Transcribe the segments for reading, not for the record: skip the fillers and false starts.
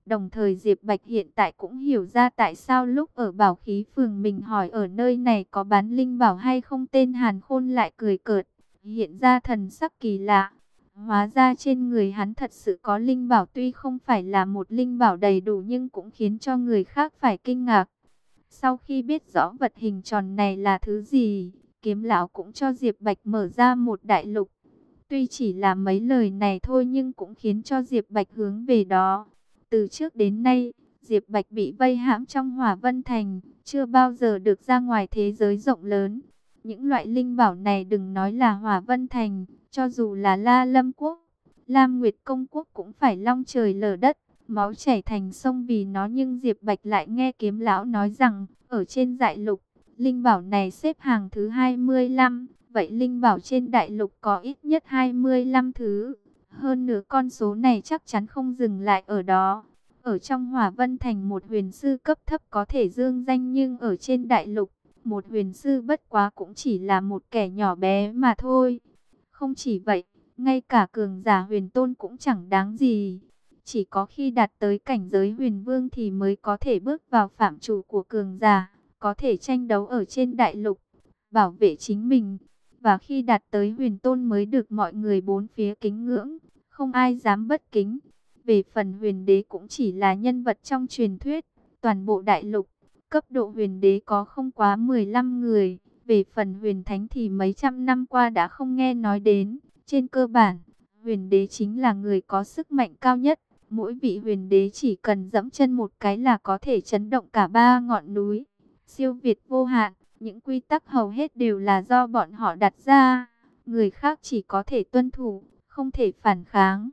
Đồng thời Diệp Bạch hiện tại cũng hiểu ra tại sao lúc ở Bảo Khí Phường mình hỏi ở nơi này có bán linh bảo hay không, tên Hàn Khôn lại cười cợt, hiện ra thần sắc kỳ lạ. Hóa ra trên người hắn thật sự có linh bảo, tuy không phải là một linh bảo đầy đủ nhưng cũng khiến cho người khác phải kinh ngạc. Sau khi biết rõ vật hình tròn này là thứ gì, Kiếm lão cũng cho Diệp Bạch mở ra một đại lục. Tuy chỉ là mấy lời này thôi nhưng cũng khiến cho Diệp Bạch hướng về đó. Từ trước đến nay, Diệp Bạch bị vây hãm trong Hỏa Vân Thành, chưa bao giờ được ra ngoài thế giới rộng lớn. Những loại linh bảo này đừng nói là Hỏa Vân Thành, cho dù là La Lâm Quốc, Lam Nguyệt Công Quốc cũng phải long trời lở đất, máu chảy thành sông vì nó. Nhưng Diệp Bạch lại nghe Kiếm lão nói rằng, ở trên đại lục, linh bảo này xếp hàng thứ 25. Vậy linh bảo trên đại lục có ít nhất 25 thứ. Hơn nữa con số này chắc chắn không dừng lại ở đó. Ở trong Hỏa Vân Thành một huyền sư cấp thấp có thể dương danh, nhưng ở trên đại lục, một huyền sư bất quá cũng chỉ là một kẻ nhỏ bé mà thôi. Không chỉ vậy, ngay cả cường giả huyền tôn cũng chẳng đáng gì. Chỉ có khi đạt tới cảnh giới huyền vương thì mới có thể bước vào phạm trù của cường giả, có thể tranh đấu ở trên đại lục, bảo vệ chính mình. Và khi đạt tới huyền tôn mới được mọi người bốn phía kính ngưỡng, không ai dám bất kính. Về phần huyền đế cũng chỉ là nhân vật trong truyền thuyết, toàn bộ đại lục, cấp độ huyền đế có không quá 15 người. Về phần huyền thánh thì mấy trăm năm qua đã không nghe nói đến. Trên cơ bản, huyền đế chính là người có sức mạnh cao nhất. Mỗi vị huyền đế chỉ cần dẫm chân một cái là có thể chấn động cả ba ngọn núi. Siêu việt vô hạn, những quy tắc hầu hết đều là do bọn họ đặt ra. Người khác chỉ có thể tuân thủ, không thể phản kháng.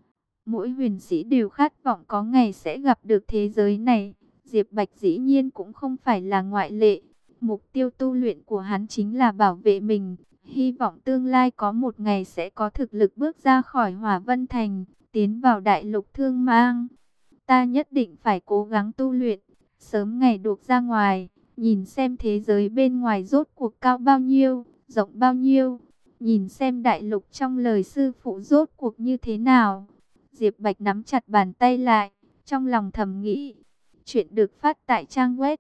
Mỗi huyền sĩ đều khát vọng có ngày sẽ gặp được thế giới này. Diệp Bạch dĩ nhiên cũng không phải là ngoại lệ. Mục tiêu tu luyện của hắn chính là bảo vệ mình. Hy vọng tương lai có một ngày sẽ có thực lực bước ra khỏi Hỏa Vân Thành, tiến vào đại lục Thương Mang. Ta nhất định phải cố gắng tu luyện, sớm ngày được ra ngoài, nhìn xem thế giới bên ngoài rốt cuộc cao bao nhiêu, rộng bao nhiêu. Nhìn xem đại lục trong lời sư phụ rốt cuộc như thế nào. Diệp Bạch nắm chặt bàn tay lại, trong lòng thầm nghĩ. Chuyện được phát tại trang web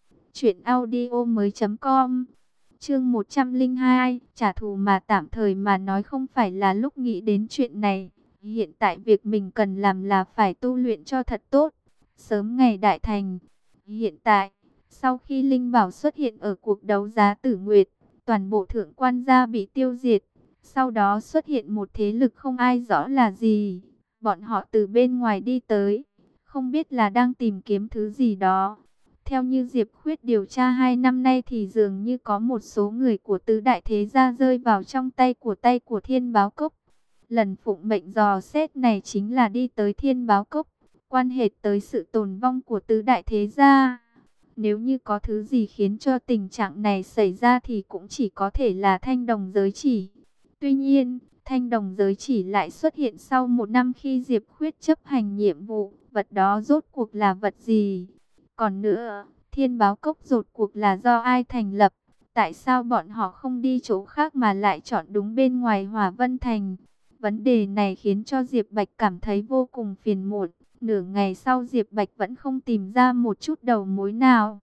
truyệnaudiomoi.com. Chương 102, trả thù mà tạm thời mà nói không phải là lúc nghĩ đến chuyện này. Hiện tại việc mình cần làm là phải tu luyện cho thật tốt, sớm ngày đại thành. Hiện tại, sau khi linh bảo xuất hiện ở cuộc đấu giá Tử Nguyệt, toàn bộ thượng quan gia bị tiêu diệt. Sau đó xuất hiện một thế lực không ai rõ là gì. Bọn họ từ bên ngoài đi tới, không biết là đang tìm kiếm thứ gì đó. Theo như Diệp Khuyết điều tra 2 năm nay thì dường như có một số người của tứ đại thế gia rơi vào trong tay của Thiên Báo Cốc. Lần phụng mệnh dò xét này chính là đi tới Thiên Báo Cốc, quan hệ tới sự tồn vong của tứ đại thế gia. Nếu như có thứ gì khiến cho tình trạng này xảy ra thì cũng chỉ có thể là thanh đồng giới chỉ. Tuy nhiên, thanh đồng giới chỉ lại xuất hiện sau 1 năm khi Diệp Khuyết chấp hành nhiệm vụ. Vật đó rốt cuộc là vật gì? Còn nữa, Thiên Báo Cốc rốt cuộc là do ai thành lập? Tại sao bọn họ không đi chỗ khác mà lại chọn đúng bên ngoài Hỏa Vân Thành? Vấn đề này khiến cho Diệp Bạch cảm thấy vô cùng phiền muộn. Nửa ngày sau Diệp Bạch vẫn không tìm ra một chút đầu mối nào.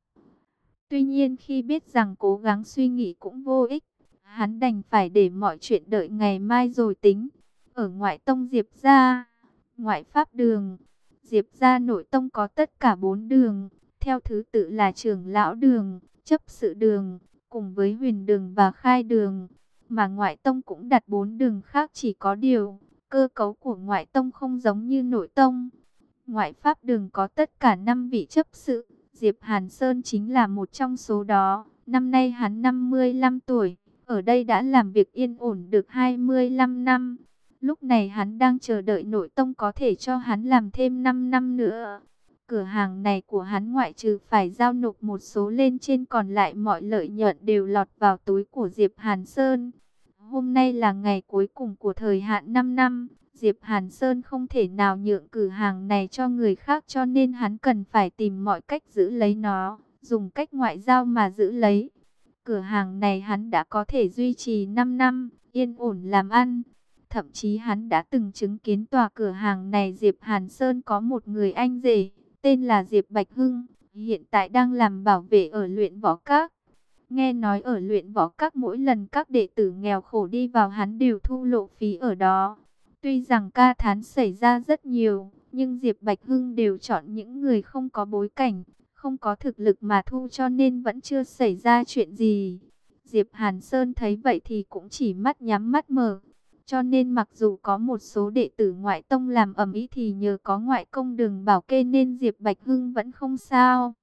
Tuy nhiên khi biết rằng cố gắng suy nghĩ cũng vô ích, hắn đành phải để mọi chuyện đợi ngày mai rồi tính. Ở ngoại tông Diệp gia, ngoại pháp đường, Diệp gia nội tông có tất cả 4 đường, theo thứ tự là trưởng lão đường, chấp sự đường, cùng với huyền đường và khai đường. Mà ngoại tông cũng đặt 4 đường khác, chỉ có điều cơ cấu của ngoại tông không giống như nội tông. Ngoại pháp đường có tất cả 5 vị chấp sự, Diệp Hàn Sơn chính là một trong số đó. Năm nay hắn 55 tuổi, ở đây đã làm việc yên ổn được 25 năm. Lúc này hắn đang chờ đợi nội tông có thể cho hắn làm thêm 5 năm nữa. Cửa hàng này của hắn ngoại trừ phải giao nộp một số lên trên, còn lại mọi lợi nhuận đều lọt vào túi của Diệp Hàn Sơn. Hôm nay là ngày cuối cùng của thời hạn 5 năm. Diệp Hàn Sơn không thể nào nhượng cửa hàng này cho người khác, cho nên hắn cần phải tìm mọi cách giữ lấy nó, dùng cách ngoại giao mà giữ lấy. Cửa hàng này hắn đã có thể duy trì 5 năm, yên ổn làm ăn. Thậm chí hắn đã từng chứng kiến tòa cửa hàng này Diệp Hàn Sơn có một người anh rể, tên là Diệp Bạch Hưng, hiện tại đang làm bảo vệ ở Luyện Võ Các. Nghe nói ở Luyện Võ Các mỗi lần các đệ tử nghèo khổ đi vào hắn đều thu lộ phí ở đó. Tuy rằng ca thán xảy ra rất nhiều, nhưng Diệp Bạch Hưng đều chọn những người không có bối cảnh, không có thực lực mà thu, cho nên vẫn chưa xảy ra chuyện gì. Diệp Hàn Sơn thấy vậy thì cũng chỉ mắt nhắm mắt mở. Cho nên mặc dù có một số đệ tử ngoại tông làm ầm ĩ thì nhờ có ngoại công Đường bảo kê nên Diệp Bạch Hưng vẫn không sao.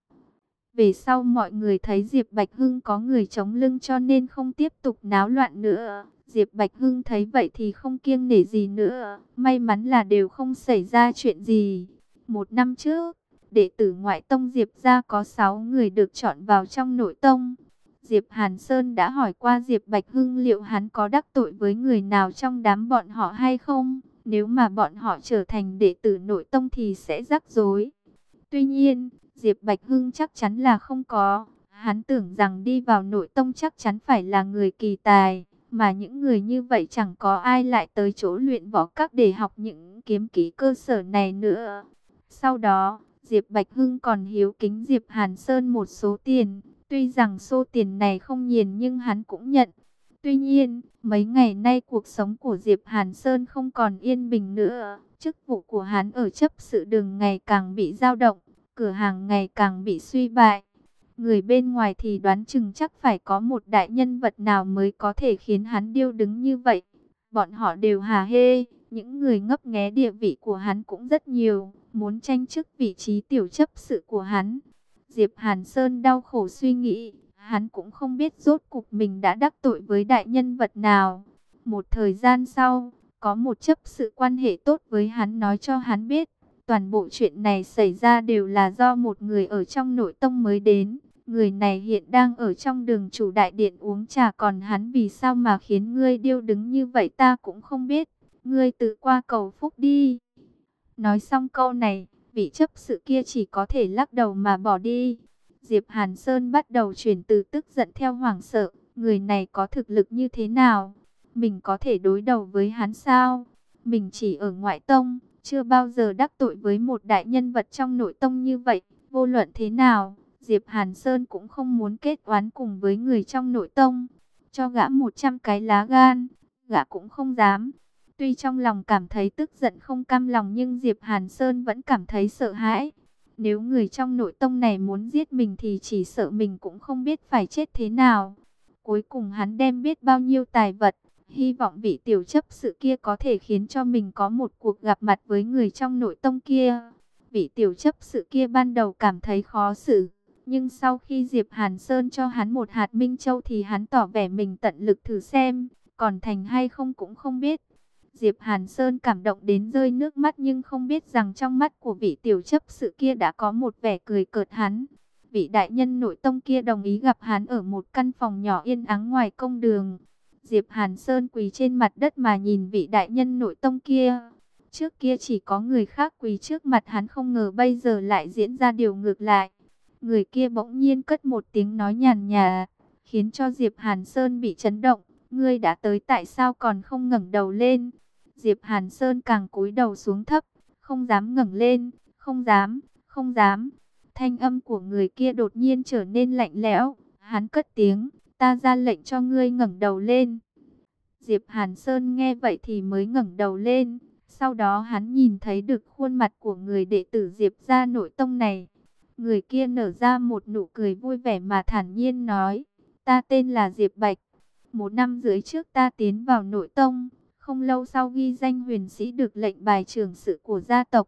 Về sau mọi người thấy Diệp Bạch Hưng có người chống lưng cho nên không tiếp tục náo loạn nữa. Diệp Bạch Hưng thấy vậy thì không kiêng nể gì nữa. May mắn là đều không xảy ra chuyện gì. Một năm trước, đệ tử ngoại tông Diệp gia có 6 người được chọn vào trong nội tông. Diệp Hàn Sơn đã hỏi qua Diệp Bạch Hưng liệu hắn có đắc tội với người nào trong đám bọn họ hay không. Nếu mà bọn họ trở thành đệ tử nội tông thì sẽ rắc rối. Tuy nhiên, Diệp Bạch Hưng chắc chắn là không có. Hắn tưởng rằng đi vào nội tông chắc chắn phải là người kỳ tài. Mà những người như vậy chẳng có ai lại tới chỗ Luyện Võ Các để học những kiếm kỹ cơ sở này nữa. Sau đó, Diệp Bạch Hưng còn hiếu kính Diệp Hàn Sơn một số tiền. Tuy rằng số tiền này không nhiều nhưng hắn cũng nhận. Tuy nhiên, mấy ngày nay cuộc sống của Diệp Hàn Sơn không còn yên bình nữa. Chức vụ của hắn ở chấp sự đường ngày càng bị dao động, cửa hàng ngày càng bị suy bại. Người bên ngoài thì đoán chừng chắc phải có một đại nhân vật nào mới có thể khiến hắn điêu đứng như vậy. Bọn họ đều hả hê, những người ngấp nghé địa vị của hắn cũng rất nhiều, muốn tranh chức vị trí tiểu chấp sự của hắn. Diệp Hàn Sơn đau khổ suy nghĩ, hắn cũng không biết rốt cục mình đã đắc tội với đại nhân vật nào. Một thời gian sau, có một chấp sự quan hệ tốt với hắn nói cho hắn biết, toàn bộ chuyện này xảy ra đều là do một người ở trong nội tông mới đến. Người này hiện đang ở trong đường chủ đại điện uống trà, còn hắn vì sao mà khiến ngươi điêu đứng như vậy ta cũng không biết. Ngươi tự qua cầu phúc đi. Nói xong câu này, vị chấp sự kia chỉ có thể lắc đầu mà bỏ đi. Diệp Hàn Sơn bắt đầu chuyển từ tức giận theo hoảng sợ. Người này có thực lực như thế nào? Mình có thể đối đầu với hắn sao? Mình chỉ ở ngoại tông, chưa bao giờ đắc tội với một đại nhân vật trong nội tông như vậy. Vô luận thế nào, Diệp Hàn Sơn cũng không muốn kết oán cùng với người trong nội tông. Cho gã 100 cái lá gan, gã cũng không dám. Tuy trong lòng cảm thấy tức giận không cam lòng nhưng Diệp Hàn Sơn vẫn cảm thấy sợ hãi. Nếu người trong nội tông này muốn giết mình thì chỉ sợ mình cũng không biết phải chết thế nào. Cuối cùng hắn đem biết bao nhiêu tài vật, hy vọng vị tiểu chấp sự kia có thể khiến cho mình có một cuộc gặp mặt với người trong nội tông kia. Vị tiểu chấp sự kia ban đầu cảm thấy khó xử, nhưng sau khi Diệp Hàn Sơn cho hắn một hạt minh châu thì hắn tỏ vẻ mình tận lực thử xem, còn thành hay không cũng không biết. Diệp Hàn Sơn cảm động đến rơi nước mắt nhưng không biết rằng trong mắt của vị tiểu chấp sự kia đã có một vẻ cười cợt hắn. Vị đại nhân nội tông kia đồng ý gặp hắn ở một căn phòng nhỏ yên ắng ngoài công đường. Diệp Hàn Sơn quỳ trên mặt đất mà nhìn vị đại nhân nội tông kia. Trước kia chỉ có người khác quỳ trước mặt hắn, không ngờ bây giờ lại diễn ra điều ngược lại. Người kia bỗng nhiên cất một tiếng nói nhàn nhạt, khiến cho Diệp Hàn Sơn bị chấn động. Ngươi đã tới tại sao còn không ngẩng đầu lên? Diệp Hàn Sơn càng cúi đầu xuống thấp, không dám ngẩng lên, không dám, không dám. Thanh âm của người kia đột nhiên trở nên lạnh lẽo, hắn cất tiếng, ta ra lệnh cho ngươi ngẩng đầu lên. Diệp Hàn Sơn nghe vậy thì mới ngẩng đầu lên, sau đó hắn nhìn thấy được khuôn mặt của người đệ tử Diệp gia nội tông này. Người kia nở ra một nụ cười vui vẻ mà thản nhiên nói, ta tên là Diệp Bạch. 1 năm rưỡi trước ta tiến vào nội tông, không lâu sau ghi danh huyền sĩ được lệnh bài trưởng sự của gia tộc.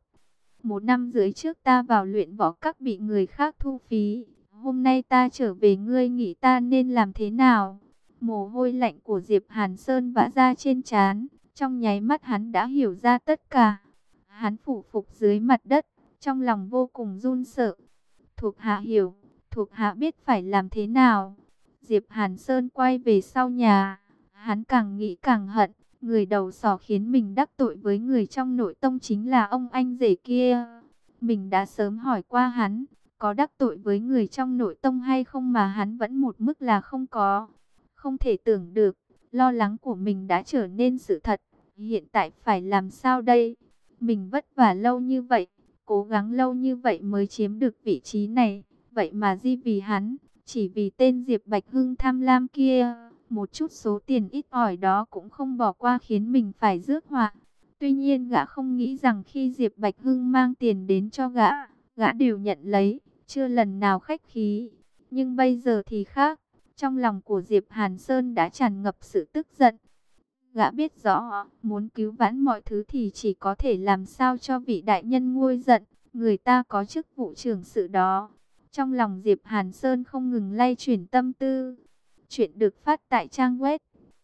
1 năm rưỡi trước ta vào Luyện Võ Các bị người khác thu phí. Hôm nay ta trở về, ngươi nghĩ ta nên làm thế nào? Mồ hôi lạnh của Diệp Hàn Sơn vã ra trên trán. Trong nháy mắt hắn đã hiểu ra tất cả. Hắn phủ phục dưới mặt đất, trong lòng vô cùng run sợ. Thuộc hạ hiểu, thuộc hạ biết phải làm thế nào. Diệp Hàn Sơn quay về sau nhà. Hắn càng nghĩ càng hận. Người đầu sỏ khiến mình đắc tội với người trong nội tông chính là ông anh rể kia. Mình đã sớm hỏi qua hắn, có đắc tội với người trong nội tông hay không mà hắn vẫn một mức là không có. Không thể tưởng được, lo lắng của mình đã trở nên sự thật. Hiện tại phải làm sao đây? Mình vất vả lâu như vậy, cố gắng lâu như vậy mới chiếm được vị trí này. Vậy mà di vì hắn, chỉ vì tên Diệp Bạch Hưng tham lam kia, một chút số tiền ít ỏi đó cũng không bỏ qua khiến mình phải rước họa. Tuy nhiên gã không nghĩ rằng khi Diệp Bạch Hưng mang tiền đến cho gã, gã đều nhận lấy, chưa lần nào khách khí. Nhưng bây giờ thì khác, trong lòng của Diệp Hàn Sơn đã tràn ngập sự tức giận. Gã biết rõ, muốn cứu vãn mọi thứ thì chỉ có thể làm sao cho vị đại nhân nguôi giận, người ta có chức vụ trưởng sự đó. Trong lòng Diệp Hàn Sơn không ngừng lay chuyển tâm tư. Chuyện được phát tại trang web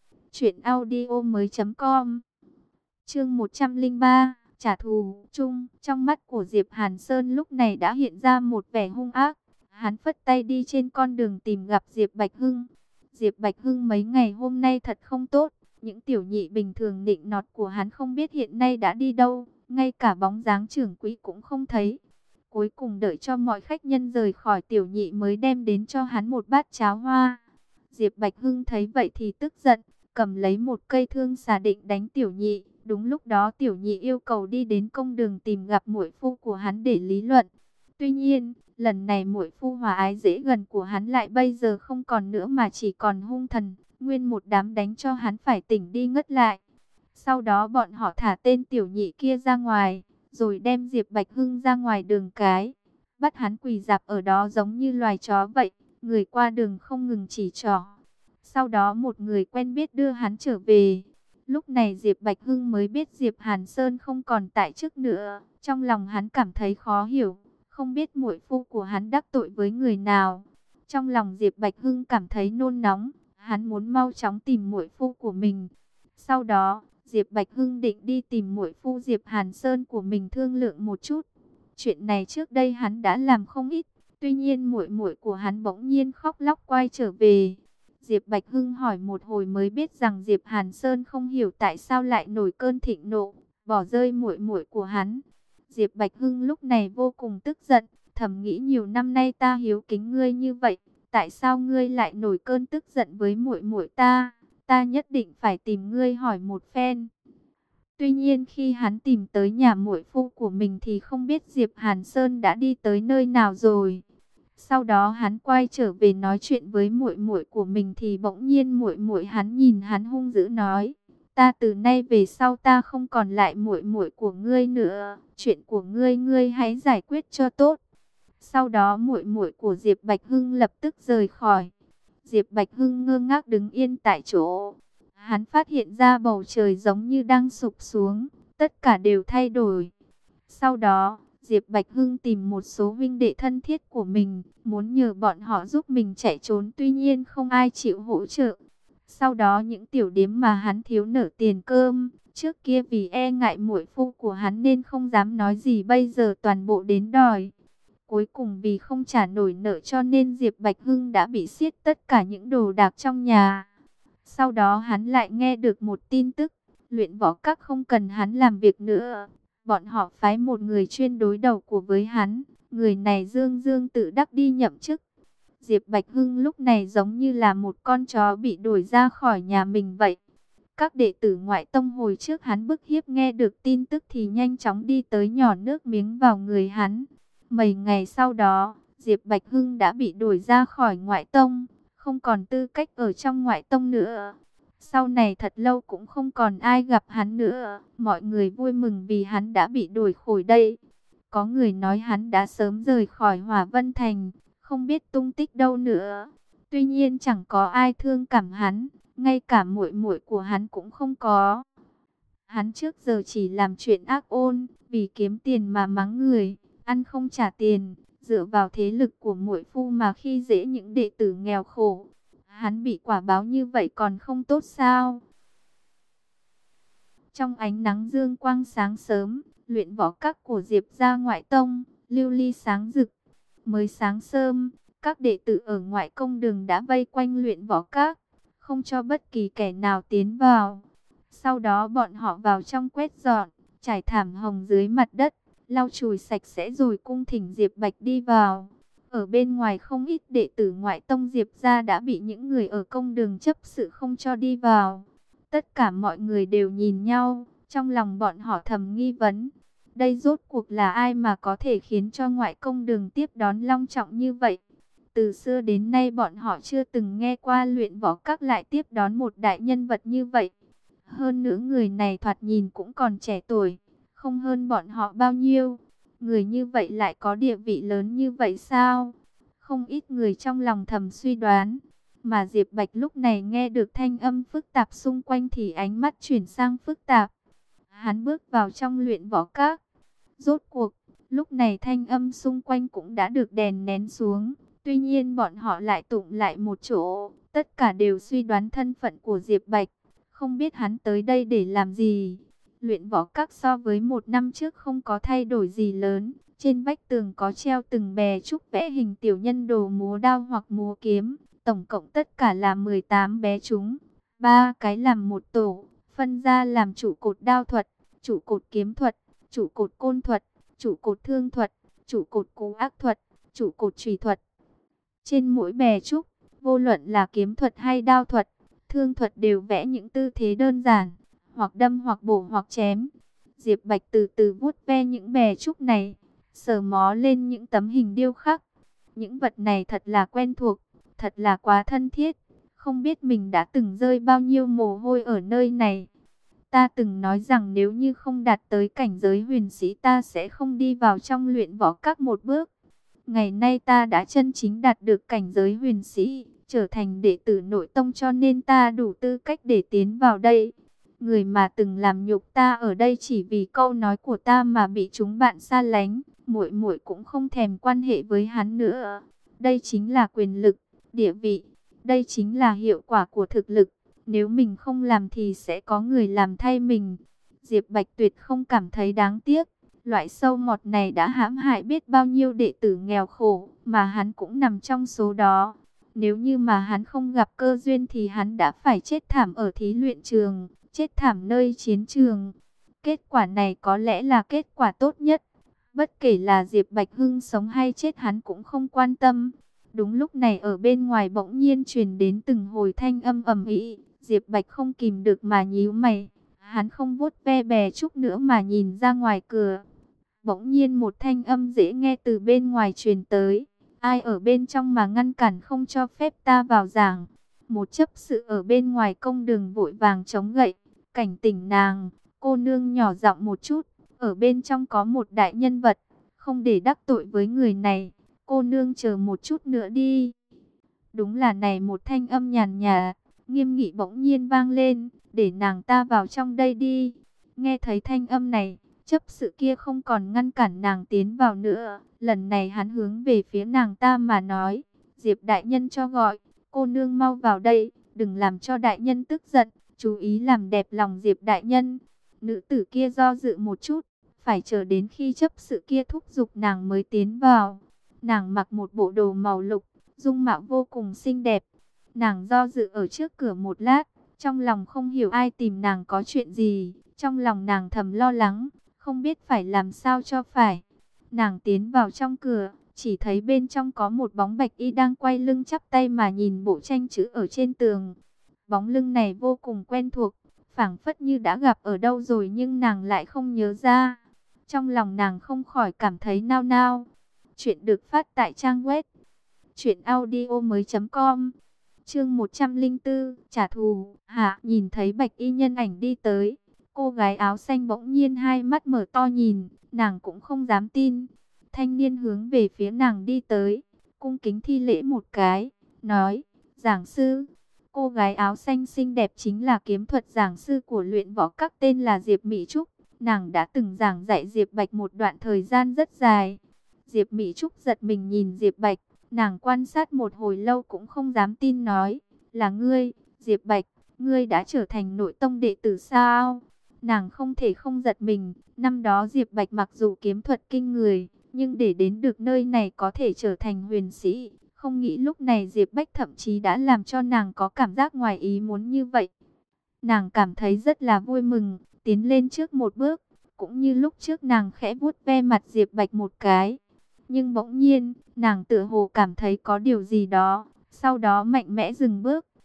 truyệnaudiomoi.com. Chương 103, trả thù chung. Trong mắt của Diệp Hàn Sơn lúc này đã hiện ra một vẻ hung ác. Hắn phất tay đi trên con đường tìm gặp Diệp Bạch Hưng. Diệp Bạch Hưng mấy ngày hôm nay thật không tốt. Những tiểu nhị bình thường nịnh nọt của hắn không biết hiện nay đã đi đâu. Ngay cả bóng dáng trưởng quỹ cũng không thấy. Cuối cùng đợi cho mọi khách nhân rời khỏi, tiểu nhị mới đem đến cho hắn một bát cháo hoa. Diệp Bạch Hưng thấy vậy thì tức giận, cầm lấy một cây thương xà định đánh tiểu nhị. Đúng lúc đó tiểu nhị yêu cầu đi đến công đường tìm gặp muội phu của hắn để lý luận. Tuy nhiên, lần này muội phu hòa ái dễ gần của hắn lại bây giờ không còn nữa mà chỉ còn hung thần, nguyên một đám đánh cho hắn phải tỉnh đi ngất lại. Sau đó bọn họ thả tên tiểu nhị kia ra ngoài, rồi đem Diệp Bạch Hưng ra ngoài đường cái, bắt hắn quỳ rạp ở đó giống như loài chó vậy, người qua đường không ngừng chỉ trỏ. Sau đó một người quen biết đưa hắn trở về. Lúc này Diệp Bạch Hưng mới biết Diệp Hàn Sơn không còn tại chức nữa, trong lòng hắn cảm thấy khó hiểu, không biết muội phu của hắn đắc tội với người nào. Trong lòng Diệp Bạch Hưng cảm thấy nôn nóng, hắn muốn mau chóng tìm muội phu của mình. Sau đó, Diệp Bạch Hưng định đi tìm muội phu Diệp Hàn Sơn của mình thương lượng một chút. Chuyện này trước đây hắn đã làm không ít, tuy nhiên muội muội của hắn bỗng nhiên khóc lóc quay trở về. Diệp Bạch Hưng hỏi một hồi mới biết rằng Diệp Hàn Sơn không hiểu tại sao lại nổi cơn thịnh nộ, bỏ rơi muội muội của hắn. Diệp Bạch Hưng lúc này vô cùng tức giận, thầm nghĩ nhiều năm nay ta hiếu kính ngươi như vậy, tại sao ngươi lại nổi cơn tức giận với muội muội ta? Ta nhất định phải tìm ngươi hỏi một phen. Tuy nhiên khi hắn tìm tới nhà muội phu của mình thì không biết Diệp Hàn Sơn đã đi tới nơi nào rồi. Sau đó hắn quay trở về nói chuyện với muội muội của mình thì bỗng nhiên muội muội hắn nhìn hắn hung dữ nói: "Ta từ nay về sau ta không còn lại muội muội của ngươi nữa, chuyện của ngươi ngươi hãy giải quyết cho tốt." Sau đó muội muội của Diệp Bạch Hưng lập tức rời khỏi. Diệp Bạch Hưng ngơ ngác đứng yên tại chỗ. Hắn phát hiện ra bầu trời giống như đang sụp xuống, tất cả đều thay đổi. Sau đó, Diệp Bạch Hưng tìm một số huynh đệ thân thiết của mình, muốn nhờ bọn họ giúp mình chạy trốn, tuy nhiên không ai chịu hỗ trợ. Sau đó những tiểu điếm mà hắn thiếu nợ tiền cơm, trước kia vì e ngại muội phu của hắn nên không dám nói gì, bây giờ toàn bộ đến đòi. Cuối cùng vì không trả nổi nợ cho nên Diệp Bạch Hưng đã bị siết tất cả những đồ đạc trong nhà. Sau đó hắn lại nghe được một tin tức, luyện võ các không cần hắn làm việc nữa. Bọn họ phái một người chuyên đối đầu của với hắn, người này dương dương tự đắc đi nhậm chức. Diệp Bạch Hưng lúc này giống như là một con chó bị đuổi ra khỏi nhà mình vậy. Các đệ tử ngoại tông hồi trước hắn bức hiếp nghe được tin tức thì nhanh chóng đi tới nhỏ nước miếng vào người hắn. Mấy ngày sau đó, Diệp Bạch Hưng đã bị đuổi ra khỏi ngoại tông, không còn tư cách ở trong ngoại tông nữa. Sau này thật lâu cũng không còn ai gặp hắn nữa, mọi người vui mừng vì hắn đã bị đuổi khỏi đây. Có người nói hắn đã sớm rời khỏi Hỏa Vân Thành, không biết tung tích đâu nữa. Tuy nhiên chẳng có ai thương cảm hắn, ngay cả muội muội của hắn cũng không có. Hắn trước giờ chỉ làm chuyện ác ôn, vì kiếm tiền mà mắng người, ăn không trả tiền, dựa vào thế lực của muội phu mà khi dễ những đệ tử nghèo khổ. Hắn bị quả báo như vậy còn không tốt sao? Trong ánh nắng dương quang sáng sớm, luyện võ các của Diệp gia ngoại tông, lưu ly sáng rực. Mới sáng sớm, các đệ tử ở ngoại công đường đã vây quanh luyện võ các, không cho bất kỳ kẻ nào tiến vào. Sau đó bọn họ vào trong quét dọn, trải thảm hồng dưới mặt đất, lau chùi sạch sẽ rồi cung thỉnh Diệp Bạch đi vào. Ở bên ngoài không ít đệ tử ngoại tông Diệp gia đã bị những người ở công đường chấp sự không cho đi vào. Tất cả mọi người đều nhìn nhau, trong lòng bọn họ thầm nghi vấn. Đây rốt cuộc là ai mà có thể khiến cho ngoại công Đường tiếp đón long trọng như vậy? Từ xưa đến nay bọn họ chưa từng nghe qua Luyện Võ Các lại tiếp đón một đại nhân vật như vậy. Hơn nữa người này thoạt nhìn cũng còn trẻ tuổi, không hơn bọn họ bao nhiêu. Người như vậy lại có địa vị lớn như vậy sao? Không ít người trong lòng thầm suy đoán. Mà Diệp Bạch lúc này nghe được thanh âm phức tạp xung quanh thì ánh mắt chuyển sang phức tạp. Hắn bước vào trong Luyện Võ Các. Rốt cuộc, lúc này thanh âm xung quanh cũng đã được đèn nén xuống. Tuy nhiên bọn họ lại tụng lại một chỗ. Tất cả đều suy đoán thân phận của Diệp Bạch. Không biết hắn tới đây để làm gì. Luyện Võ Các so với một năm trước không có thay đổi gì lớn. Trên vách tường có treo từng bè trúc vẽ hình tiểu nhân đồ múa đao hoặc múa kiếm. Tổng cộng tất cả là 18 bé chúng. 3 cái làm một tổ, phân ra làm trụ cột đao thuật, trụ cột kiếm thuật, trụ cột côn thuật, trụ cột thương thuật, trụ cột cú ác thuật, trụ cột chủy thuật. Trên mỗi bè trúc, vô luận là kiếm thuật hay đao thuật, thương thuật đều vẽ những tư thế đơn giản, hoặc đâm hoặc bổ hoặc chém. Diệp Bạch từ từ vuốt ve những bè trúc này, sờ mó lên những tấm hình điêu khắc. Những vật này thật là quen thuộc, thật là quá thân thiết. Không biết mình đã từng rơi bao nhiêu mồ hôi ở nơi này. Ta từng nói rằng nếu như không đạt tới cảnh giới huyền sĩ ta sẽ không đi vào trong Luyện Võ Các một bước. Ngày nay ta đã chân chính đạt được cảnh giới huyền sĩ, trở thành đệ tử nội tông cho nên ta đủ tư cách để tiến vào đây. Người mà từng làm nhục ta ở đây chỉ vì câu nói của ta mà bị chúng bạn xa lánh, muội muội cũng không thèm quan hệ với hắn nữa. Đây chính là quyền lực, địa vị, đây chính là hiệu quả của thực lực. Nếu mình không làm thì sẽ có người làm thay mình. Diệp Bạch tuyệt không cảm thấy đáng tiếc. Loại sâu mọt này đã hãm hại biết bao nhiêu đệ tử nghèo khổ, mà hắn cũng nằm trong số đó. Nếu như mà hắn không gặp cơ duyên thì hắn đã phải chết thảm ở thí luyện trường, chết thảm nơi chiến trường. Kết quả này có lẽ là kết quả tốt nhất. Bất kể là Diệp Bạch Hưng sống hay chết hắn cũng không quan tâm. Đúng lúc này ở bên ngoài bỗng nhiên truyền đến từng hồi thanh âm ầm ĩ. Diệp Bạch không kìm được mà nhíu mày. Hắn không vuốt ve bè trúc nữa mà nhìn ra ngoài cửa. Bỗng nhiên một thanh âm dễ nghe từ bên ngoài truyền tới. Ai ở bên trong mà ngăn cản không cho phép ta vào giảng. Một chấp sự ở bên ngoài công đường vội vàng chống gậy. Cảnh tỉnh nàng, cô nương nhỏ giọng một chút. Ở bên trong có một đại nhân vật. Không để đắc tội với người này. Cô nương chờ một chút nữa đi. Đúng là này một thanh âm nhàn nhạt, nghiêm nghị bỗng nhiên vang lên. Để nàng ta vào trong đây đi. Nghe thấy thanh âm này, chấp sự kia không còn ngăn cản nàng tiến vào nữa. Lần này hắn hướng về phía nàng ta mà nói. Diệp đại nhân cho gọi, cô nương mau vào đây. Đừng làm cho đại nhân tức giận, chú ý làm đẹp lòng Diệp đại nhân. Nữ tử kia do dự một chút, phải chờ đến khi chấp sự kia thúc giục nàng mới tiến vào. Nàng mặc một bộ đồ màu lục, dung mạo vô cùng xinh đẹp. Nàng do dự ở trước cửa một lát, trong lòng không hiểu ai tìm nàng có chuyện gì. Trong lòng nàng thầm lo lắng, không biết phải làm sao cho phải. Nàng tiến vào trong cửa, chỉ thấy bên trong có một bóng bạch y đang quay lưng chắp tay mà nhìn bộ tranh chữ ở trên tường. Bóng lưng này vô cùng quen thuộc, phảng phất như đã gặp ở đâu rồi nhưng nàng lại không nhớ ra. Trong lòng nàng không khỏi cảm thấy nao nao. Chuyện được phát tại trang web truyệnaudiomoi.com. Chương 104, trả thù. Hạ, nhìn thấy bạch y nhân ảnh đi tới, cô gái áo xanh bỗng nhiên hai mắt mở to nhìn, nàng cũng không dám tin. Thanh niên hướng về phía nàng đi tới, cung kính thi lễ một cái, nói: "Giảng sư." Cô gái áo xanh xinh đẹp chính là kiếm thuật giảng sư của Luyện Võ Các tên là Diệp Mị Trúc. Nàng đã từng giảng dạy Diệp Bạch một đoạn thời gian rất dài. Diệp Mị Trúc giật mình nhìn Diệp Bạch, nàng quan sát một hồi lâu cũng không dám tin nói: "Là ngươi, Diệp Bạch, ngươi đã trở thành nội tông đệ tử sao?" Nàng không thể không giật mình, năm đó Diệp Bạch mặc dù kiếm thuật kinh người, nhưng để đến được nơi này có thể trở thành huyền sĩ, không nghĩ lúc này Diệp Bạch thậm chí đã làm cho nàng có cảm giác ngoài ý muốn như vậy. Nàng cảm thấy rất là vui mừng, tiến lên trước một bước, cũng như lúc trước nàng khẽ vuốt ve mặt Diệp Bạch một cái. Nhưng bỗng nhiên, nàng tựa hồ cảm thấy có điều gì đó, sau đó mạnh mẽ dừng bước.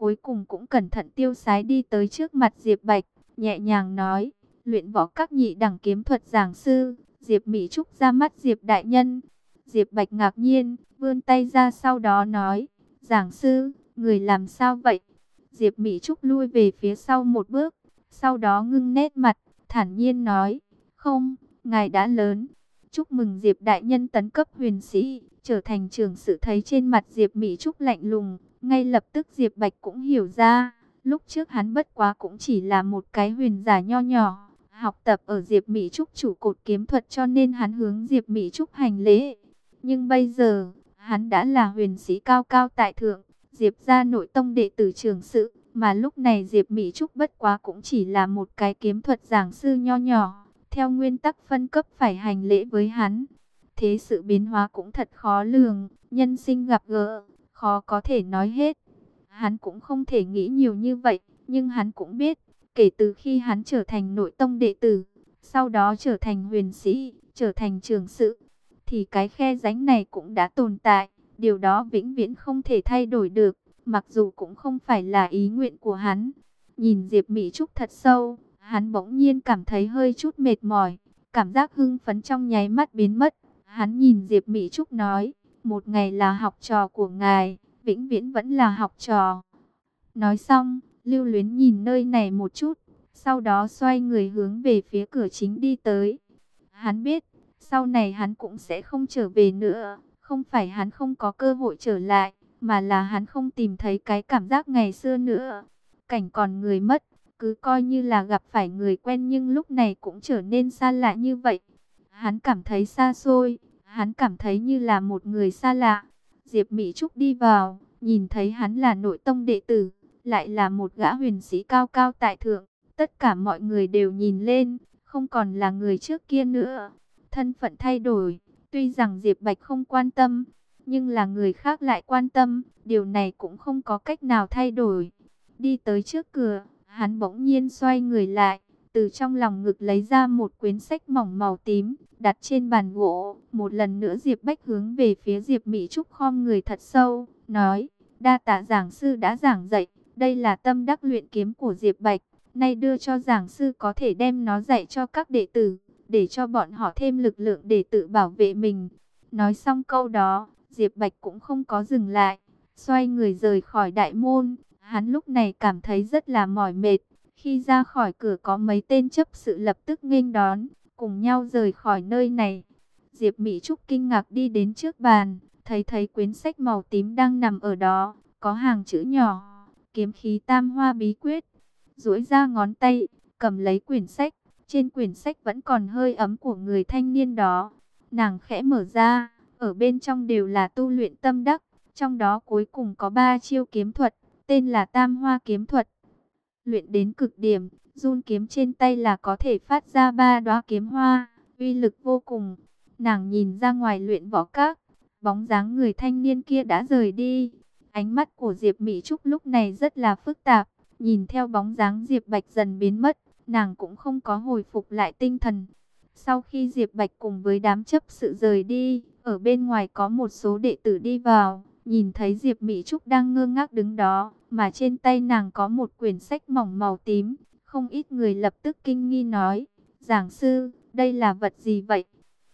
cuối cùng cũng cẩn thận tiêu sái đi tới trước mặt Diệp Bạch, nhẹ nhàng nói, luyện võ các nhị đẳng kiếm thuật giảng sư. Diệp Mỹ Trúc ra mắt Diệp đại nhân. Diệp Bạch ngạc nhiên, vươn tay ra sau đó nói, giảng sư, người làm sao vậy? Diệp Mỹ Trúc lui về phía sau một bước, sau đó ngưng nét mặt, thản nhiên nói, không, ngài đã lớn. Chúc mừng Diệp đại nhân tấn cấp huyền sĩ, trở thành trưởng sự. Thấy trên mặt Diệp Mỹ Trúc lạnh lùng, ngay lập tức Diệp Bạch cũng hiểu ra, lúc trước hắn bất quá cũng chỉ là một cái huyền giả nho nhỏ, học tập ở Diệp Mỹ Trúc chủ cột kiếm thuật cho nên hắn hướng Diệp Mỹ Trúc hành lễ. Nhưng bây giờ, hắn đã là huyền sĩ cao cao tại thượng, Diệp gia nội tông đệ tử trưởng sự, mà lúc này Diệp Mỹ Trúc bất quá cũng chỉ là một cái kiếm thuật giảng sư nho nhỏ, theo nguyên tắc phân cấp phải hành lễ với hắn. Thế sự biến hóa cũng thật khó lường, nhân sinh gặp gỡ, khó có thể nói hết. Hắn cũng không thể nghĩ nhiều như vậy, nhưng hắn cũng biết, kể từ khi hắn trở thành nội tông đệ tử, sau đó trở thành huyền sĩ, trở thành trưởng sự, thì cái khe rãnh này cũng đã tồn tại, điều đó vĩnh viễn không thể thay đổi được, mặc dù cũng không phải là ý nguyện của hắn. Nhìn Diệp Mỹ Trúc thật sâu, hắn bỗng nhiên cảm thấy hơi chút mệt mỏi, cảm giác hưng phấn trong nháy mắt biến mất. Hắn nhìn Diệp Mỹ Trúc nói, một ngày là học trò của ngài, vĩnh viễn vẫn là học trò. Nói xong, lưu luyến nhìn nơi này một chút, sau đó xoay người hướng về phía cửa chính đi tới. Hắn biết, sau này hắn cũng sẽ không trở về nữa, không phải hắn không có cơ hội trở lại, mà là hắn không tìm thấy cái cảm giác ngày xưa nữa. Cảnh còn người mất, cứ coi như là gặp phải người quen nhưng lúc này cũng trở nên xa lạ như vậy. Hắn cảm thấy xa xôi, hắn cảm thấy như là một người xa lạ. Diệp Mỹ Trúc đi vào, nhìn thấy hắn là nội tông đệ tử, lại là một gã huyền sĩ cao cao tại thượng. Tất cả mọi người đều nhìn lên, không còn là người trước kia nữa. Thân phận thay đổi, tuy rằng Diệp Bạch không quan tâm, nhưng là người khác lại quan tâm, điều này cũng không có cách nào thay đổi. Đi tới trước cửa, hắn bỗng nhiên xoay người lại, từ trong lòng ngực lấy ra một quyển sách mỏng màu tím, đặt trên bàn gỗ. Một lần nữa Diệp Bách hướng về phía Diệp Mỹ Trúc khom người thật sâu, nói, đa tạ giảng sư đã giảng dạy, đây là tâm đắc luyện kiếm của Diệp Bạch, nay đưa cho giảng sư có thể đem nó dạy cho các đệ tử, để cho bọn họ thêm lực lượng để tự bảo vệ mình. Nói xong câu đó, Diệp Bạch cũng không có dừng lại, xoay người rời khỏi đại môn. Hắn lúc này cảm thấy rất là mỏi mệt. Khi ra khỏi cửa có mấy tên chấp sự lập tức nghênh đón, cùng nhau rời khỏi nơi này. Diệp Mỹ Trúc kinh ngạc đi đến trước bàn, thấy quyển sách màu tím đang nằm ở đó, có hàng chữ nhỏ, kiếm khí tam hoa bí quyết. Duỗi ra ngón tay, cầm lấy quyển sách, trên quyển sách vẫn còn hơi ấm của người thanh niên đó. Nàng khẽ mở ra, ở bên trong đều là tu luyện tâm đắc, trong đó cuối cùng có 3 chiêu kiếm thuật, tên là tam hoa kiếm thuật. Luyện đến cực điểm, run kiếm trên tay là có thể phát ra 3 đóa kiếm hoa, uy lực vô cùng. Nàng nhìn ra ngoài luyện võ các, bóng dáng người thanh niên kia đã rời đi. Ánh mắt của Diệp Mỹ Trúc lúc này rất là phức tạp, nhìn theo bóng dáng Diệp Bạch dần biến mất, nàng cũng không có hồi phục lại tinh thần. Sau khi Diệp Bạch cùng với đám chấp sự rời đi, ở bên ngoài có một số đệ tử đi vào, nhìn thấy Diệp Mỹ Trúc đang ngơ ngác đứng đó, mà trên tay nàng có một quyển sách mỏng màu tím. Không ít người lập tức kinh nghi nói, giảng sư, đây là vật gì vậy?